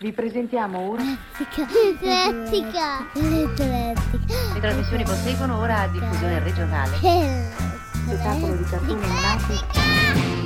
Vi presentiamo ora Eclettica. le trasmissioni proseguono ora a diffusione regionale. Spettacolo di cartoni animati.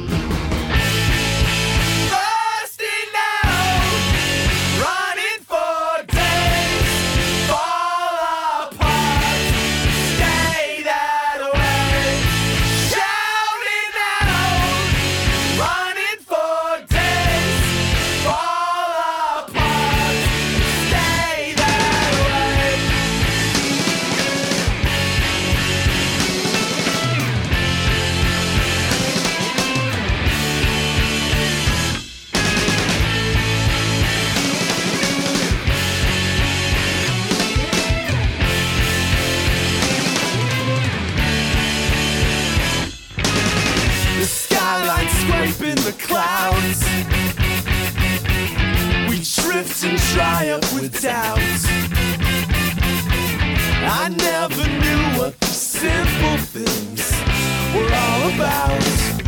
In the clouds, we drift and dry up with doubts. I never knew what the simple things were all about.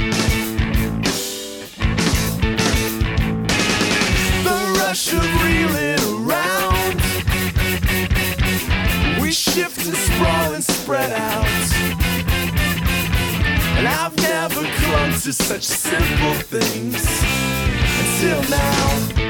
The rush of reeling around, we shift and sprawl and spread out. And I've never clung to such simple things until now.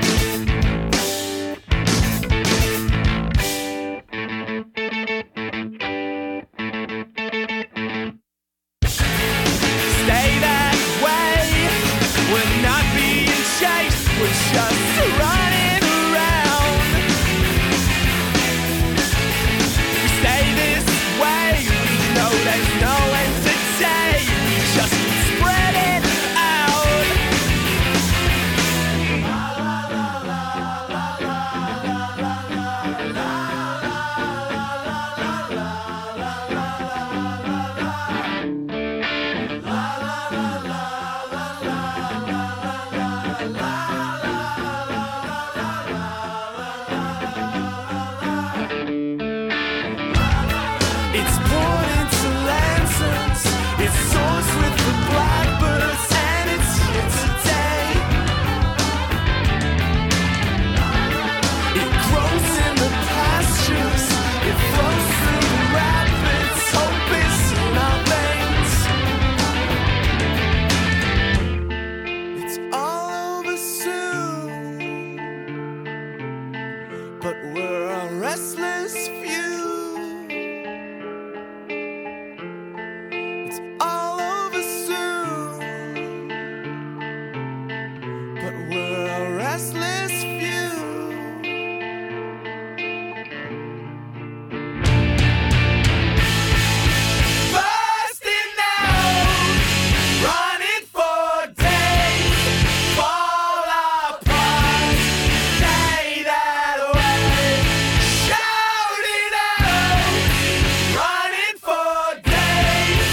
Stay that way, we're not being chased, we're just running around. We stay this way, we know there's no end today. Just spread it out. It's poured into lanterns. It soars with the blackbirds and it's here today. It grows in the pastures. It flows through the rapids. Hope is in our veins. It's all over soon, but we're a restless few. All over soon, but we're a restless few. Bursting out, running for days, fall apart, stay that way. Shouting out, running for days.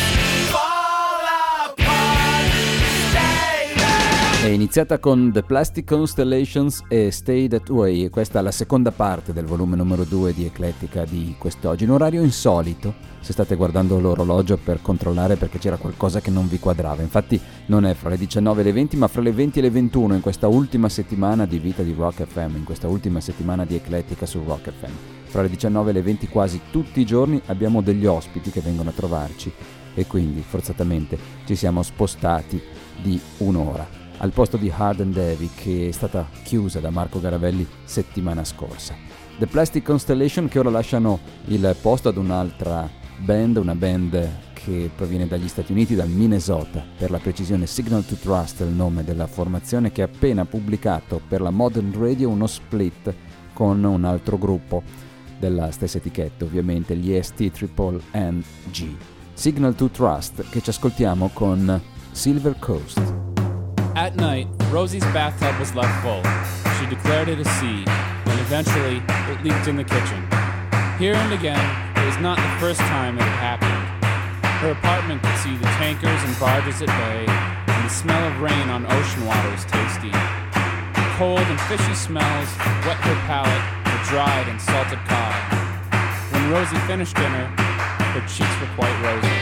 È iniziata con The Plastic Constellations e Stay That Way, e questa è la seconda parte del volume numero 2 di Eclettica di quest'oggi, in orario insolito, se state guardando l'orologio per controllare perché c'era qualcosa che non vi quadrava. Infatti non è fra le 19 e le 20 ma fra le 20 e le 21 in questa ultima settimana di vita di Rock FM, in questa ultima settimana di Eclettica su Rock FM. Fra le 19 e le 20 quasi tutti i giorni abbiamo degli ospiti che vengono a trovarci e quindi forzatamente ci siamo spostati di un'ora al posto di Hard and Heavy, che è stata chiusa da Marco Garavelli settimana scorsa. The Plastic Constellation che ora lasciano il posto ad un'altra band, una band che proviene dagli Stati Uniti, dal Minnesota, per la precisione Signal to Trust è il nome della formazione, che ha appena pubblicato per la Modern Radio uno split con un altro gruppo della stessa etichetta, ovviamente gli ST-Triple-N-G. Signal to Trust, che ci ascoltiamo con Silver Coast. At night, Rosie's bathtub was left full. She declared it a sea, and eventually it leaked in the kitchen. Here and again, it was not the first time it had happened. Her apartment could see the tankers and barges at bay, and the smell of rain on ocean water was tasty. Cold and fishy smells wet her palate with dried and salted cod. When Rosie finished dinner, her cheeks were quite rosy.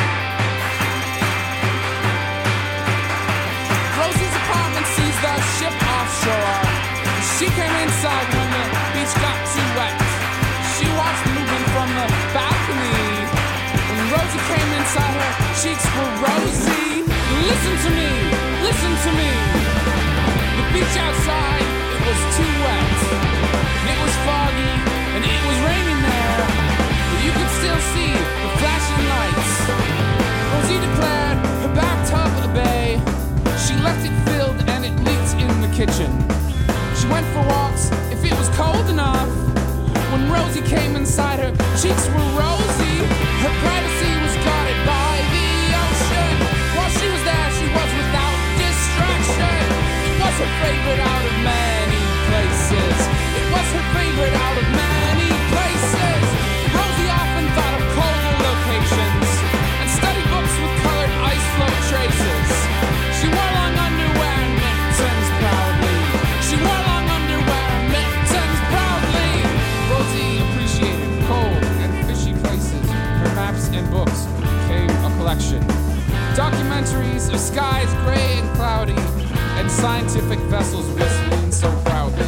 Rosie's apartment sees the ship to me. The beach outside, it was too wet. It was foggy, and it was raining there. But you could still see the flashing lights. Rosie declared her bathtub a bay. She left it filled and it leaked in the kitchen. She went for walks if it was cold enough. When Rosie came inside, her cheeks were rosy. Her privacy was guarded by the ocean. While she was there, she was without distraction. It was her favorite out of many places. It was her favorite out of many places. Rosie often thought of colder locations and studied books with colored ice floe traces. She wore long underwear and mittens proudly. She wore long underwear and mittens proudly. Rosie appreciated cold and fishy places. Her maps and books became a collection. Documentaries of skies gray and cloudy and scientific vessels whistling so proudly.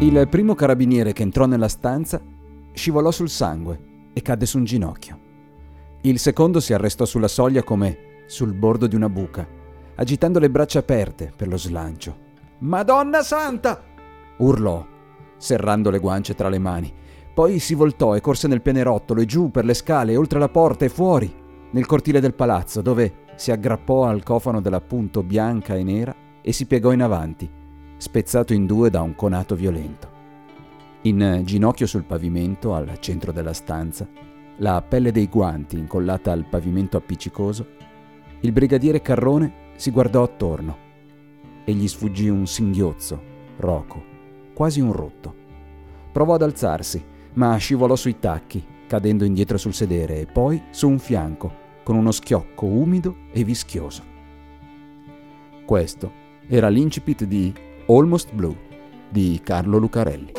Il primo carabiniere che entrò nella stanza scivolò sul sangue e cadde su un ginocchio. Il secondo si arrestò sulla soglia come sul bordo di una buca, agitando le braccia aperte per lo slancio. «Madonna Santa!» urlò, serrando le guance tra le mani. Poi si voltò e corse nel pianerottolo e giù per le scale, oltre la porta e fuori, nel cortile del palazzo, dove si aggrappò al cofano della punto bianca e nera e si piegò in avanti, spezzato in due da un conato violento. In ginocchio sul pavimento, al centro della stanza, la pelle dei guanti incollata al pavimento appiccicoso, il brigadiere Carrone si guardò attorno e gli sfuggì un singhiozzo, roco, quasi un rutto. Provò ad alzarsi, ma scivolò sui tacchi, cadendo indietro sul sedere e poi su un fianco, con uno schiocco umido e vischioso. Questo era l'incipit di Almost Blue di Carlo Lucarelli.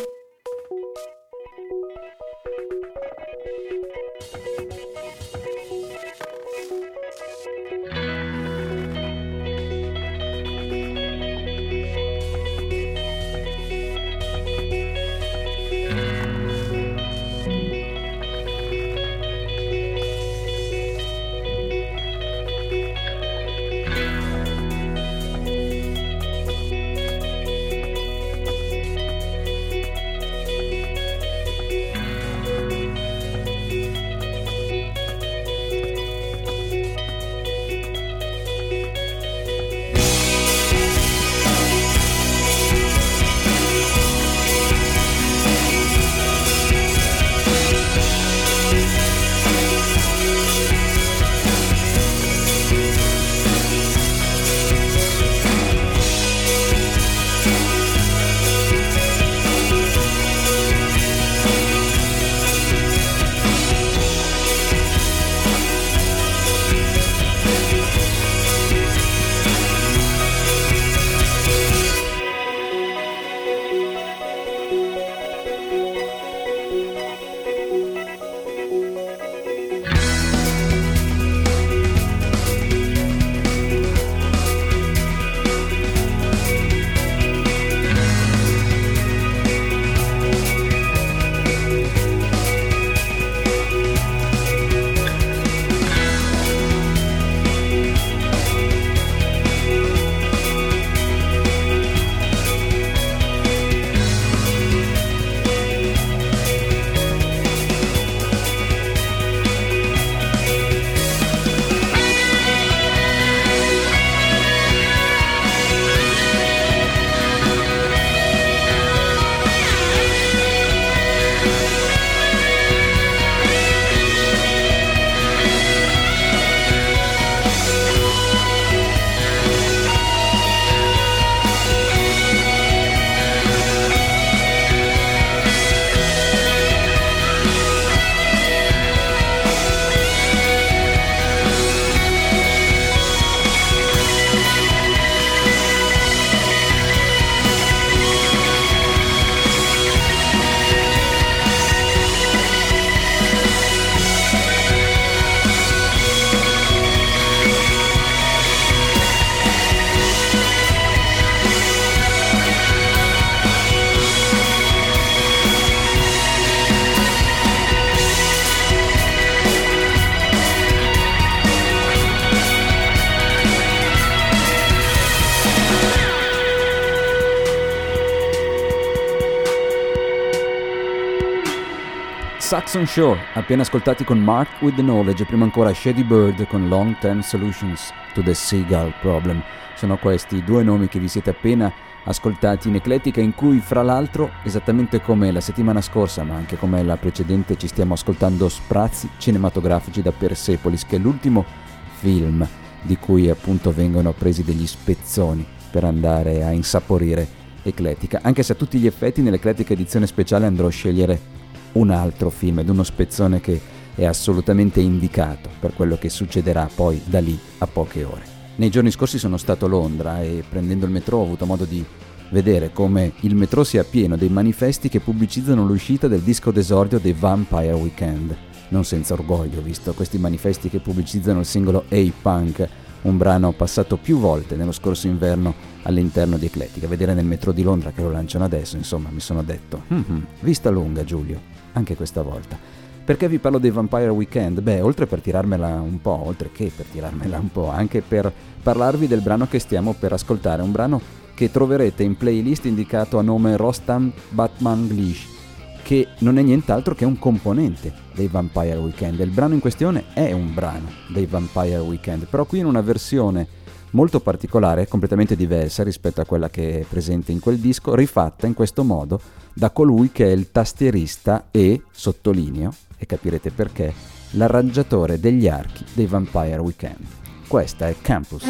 Saxon Shore, appena ascoltati con Mark with the Knowledge, e prima ancora Shady Bird con Long Term Solutions to the Seagull Problem. Sono questi due nomi che vi siete appena ascoltati in Eclettica, in cui fra l'altro, esattamente come la settimana scorsa ma anche come la precedente, ci stiamo ascoltando sprazzi cinematografici da Persepolis, che è l'ultimo film di cui appunto vengono presi degli spezzoni per andare a insaporire Eclettica, anche se a tutti gli effetti nell'Eclettica edizione speciale andrò a scegliere un altro film ed uno spezzone che è assolutamente indicato per quello che succederà poi da lì a poche ore. Nei giorni scorsi sono stato a Londra e prendendo il metro ho avuto modo di vedere come il metro sia pieno dei manifesti che pubblicizzano l'uscita del disco d'esordio dei Vampire Weekend, non senza orgoglio, visto questi manifesti che pubblicizzano il singolo A-Punk, un brano passato più volte nello scorso inverno all'interno di Eclettica. Vedere nel metro di Londra che lo lanciano adesso, insomma, mi sono detto, vista lunga Giulio, anche questa volta. Perché vi parlo dei Vampire Weekend? Beh, oltre che per tirarmela un po', anche per parlarvi del brano che stiamo per ascoltare, un brano che troverete in playlist indicato a nome Rostam Batmanglish, che non è nient'altro che un componente dei Vampire Weekend. Il brano in questione è un brano dei Vampire Weekend, però qui in una versione molto particolare, completamente diversa rispetto a quella che è presente in quel disco, rifatta in questo modo da colui che è il tastierista e, sottolineo, e capirete perché, l'arrangiatore degli archi dei Vampire Weekend. Questa è Campus.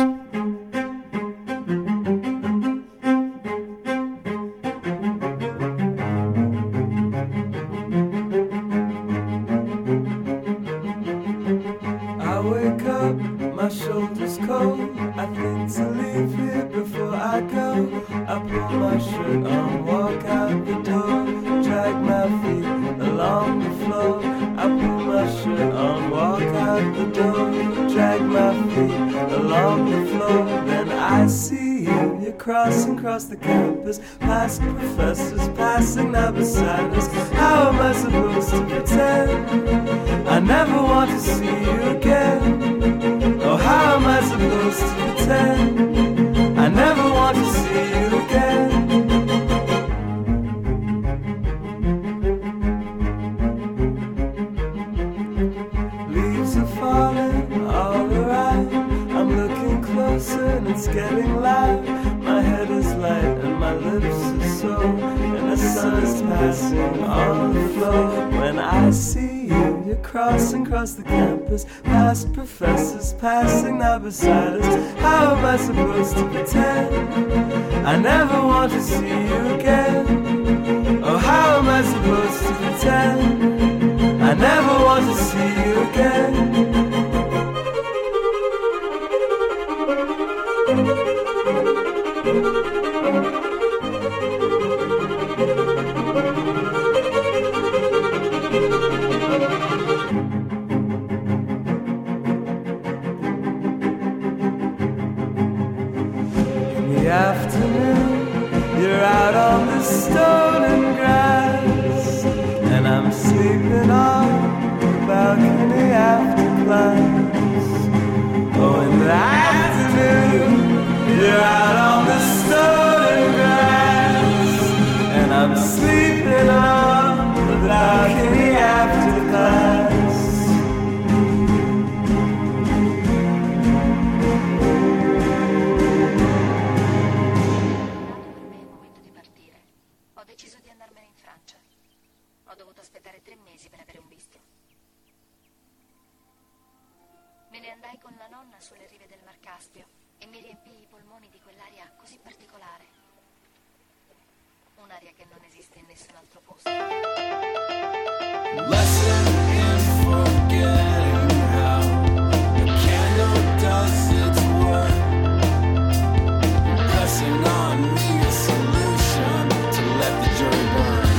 Across the campus, past professors passing now beside us. How am I supposed to pretend I never want to see you again? Oh, how am I supposed to pretend I never want to see you again? Leaves are falling all around. I'm looking closer and it's getting loud. My head is light and my lips are sore, and the sun is passing on the floor. When I see you, you're crossing across the campus, past professors passing now beside us. How am I supposed to pretend I never want to see you again? Oh, how am I supposed to pretend I never want to see you again? You're out on the stone and grass, and I'm sleeping on the balcony after class. Oh, in the afternoon, you're out on the stone and grass, and I'm sleeping on the balcony after class. Un'aria che non esiste in nessun altro posto. Lesson in forgetting how a candle does its work. Pressing on me a solution to let the jury burn.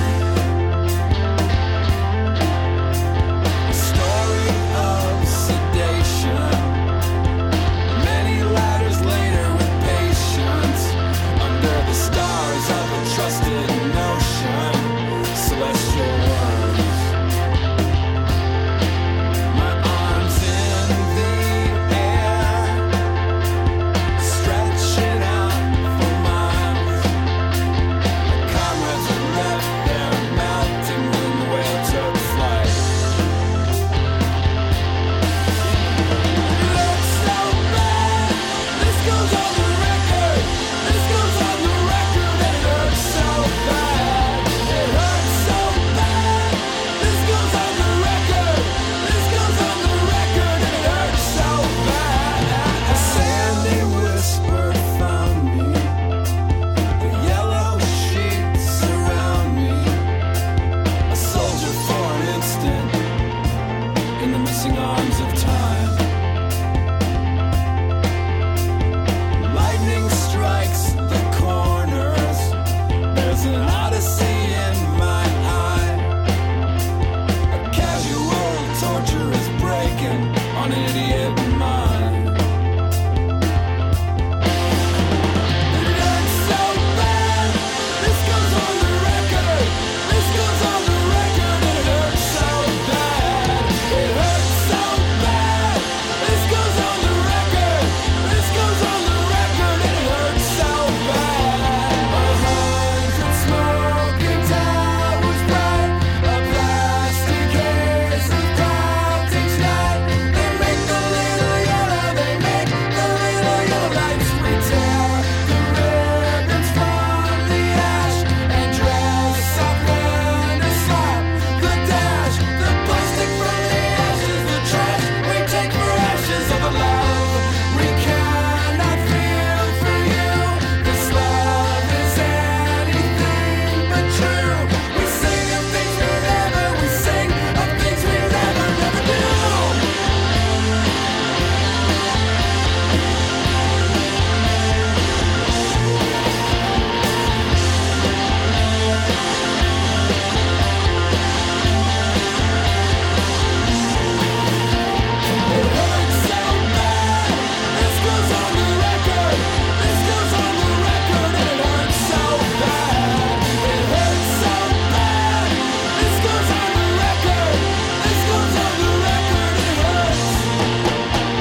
A story of sedation. Many ladders later with patience. Under the stars of a trusted notion. Celestial worms. My idiot mind. It hurts so bad. This goes on the record. This goes on the record. It hurts so bad. It hurts so bad. This goes on the record. This goes on the record. It hurts so bad. 100 smoking towers bright. A plastic haze of clouds each night. They make the little yellow. They make the little yellow lights. We tear the ribbons from the ash and dress up and slap the dash. The plastic from the ashes, the trash we take for ashes of a love we cannot feel for you. This love is anything but true. We sing of things we never, we sing of things we never, never do. It hurts so bad. This goes on the record. This goes on the record. It hurts so bad. It hurts so bad. This goes on the record. This goes on the record. It hurts.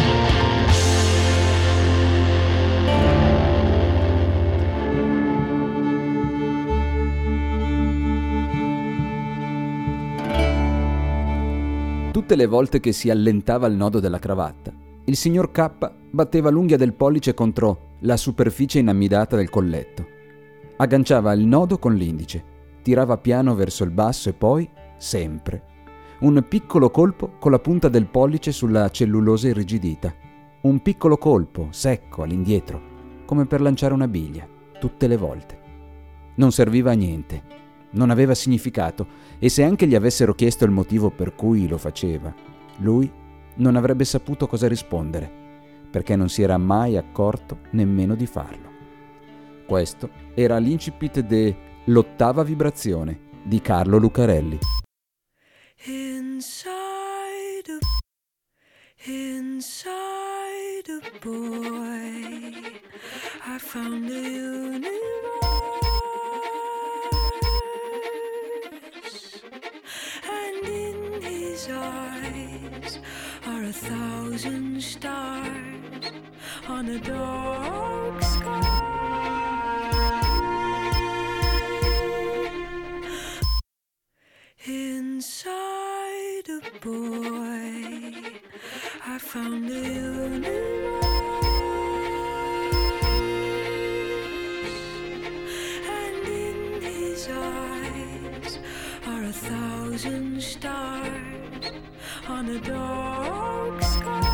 Tutte le volte che si allentava il nodo della cravatta, il signor K batteva l'unghia del pollice contro la superficie inammidata del colletto. Agganciava il nodo con l'indice, tirava piano verso il basso e poi, sempre, un piccolo colpo con la punta del pollice sulla cellulosa irrigidita. Un piccolo colpo, secco, all'indietro, come per lanciare una biglia, tutte le volte. Non serviva a niente. Non aveva significato, e se anche gli avessero chiesto il motivo per cui lo faceva, lui non avrebbe saputo cosa rispondere, perché non si era mai accorto nemmeno di farlo. Questo era l'incipit de L'ottava vibrazione di Carlo Lucarelli. Inside a boy, I found the universe, and in his eyes are 1,000 stars on a dark sky. Inside a boy, I found the universe, and in his eyes are 1,000 stars on a dark sky.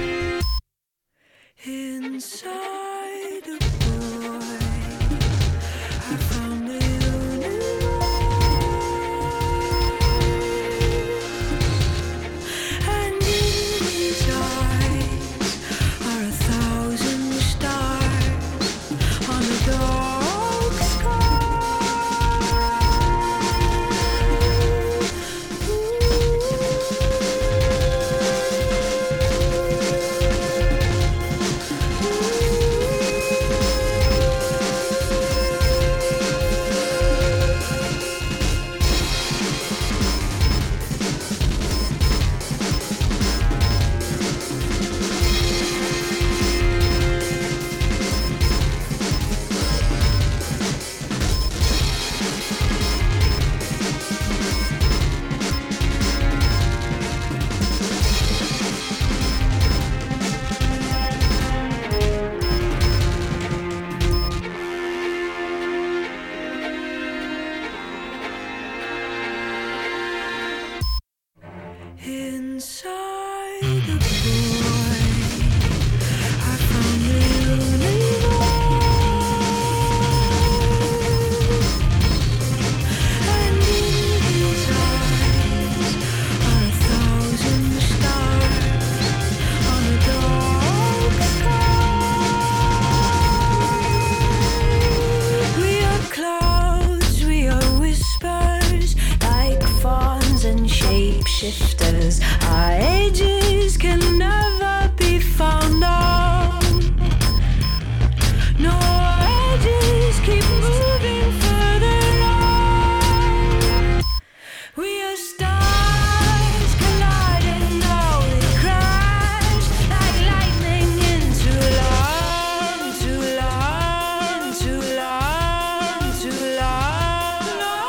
Inside a boy, shifters. Our ages can never be found out. No, edges keep moving further out. We are stars colliding, now we crash like lightning into love, into love, into love, into love.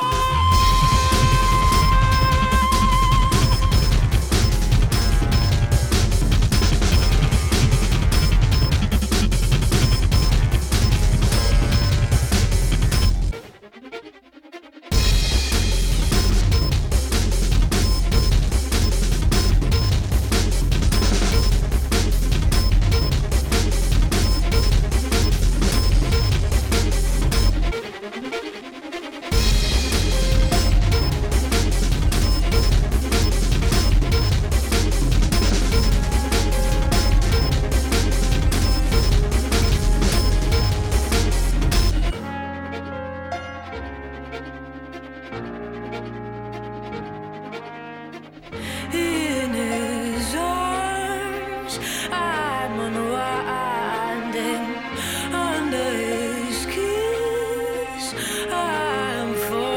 In his arms, I'm unwinding. Under his kiss, I'm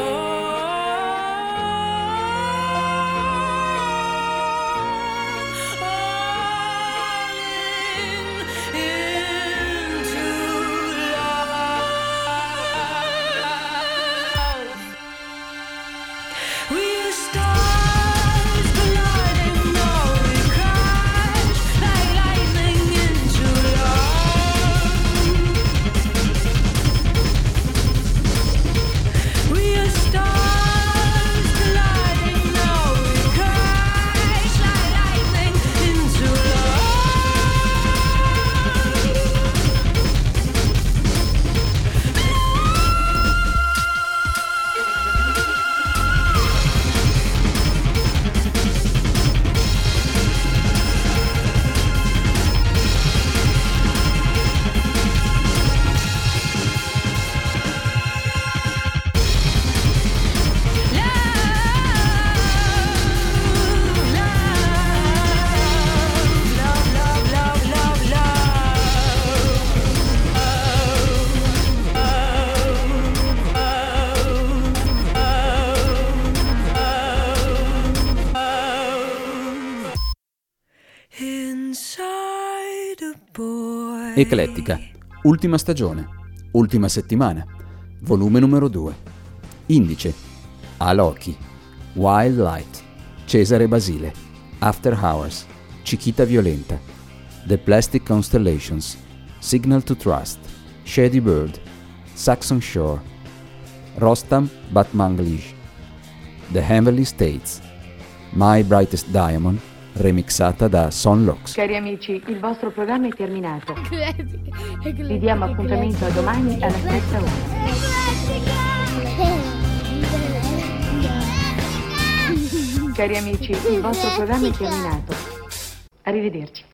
falling into love. We are stars colliding, now we crash like lightning into love. We are stars colliding, now we crash like lightning into love. Inside a boy. Eclettica, ultima stagione, ultima settimana, volume numero 2. Indice: Alochi, Wild Light, Cesare Basile, After Hours, Chiquita Violenta, The Plastic Constellations, Signal to Trust, Shady Bird, Saxon Shore, Rostam Batmanglij, The Heavenly States, My Brightest Diamond, remixata da Son Lux. Cari amici, il vostro programma è terminato. Vi diamo appuntamento a domani alla stessa ora. Cari amici, il vostro programma è terminato. Arrivederci.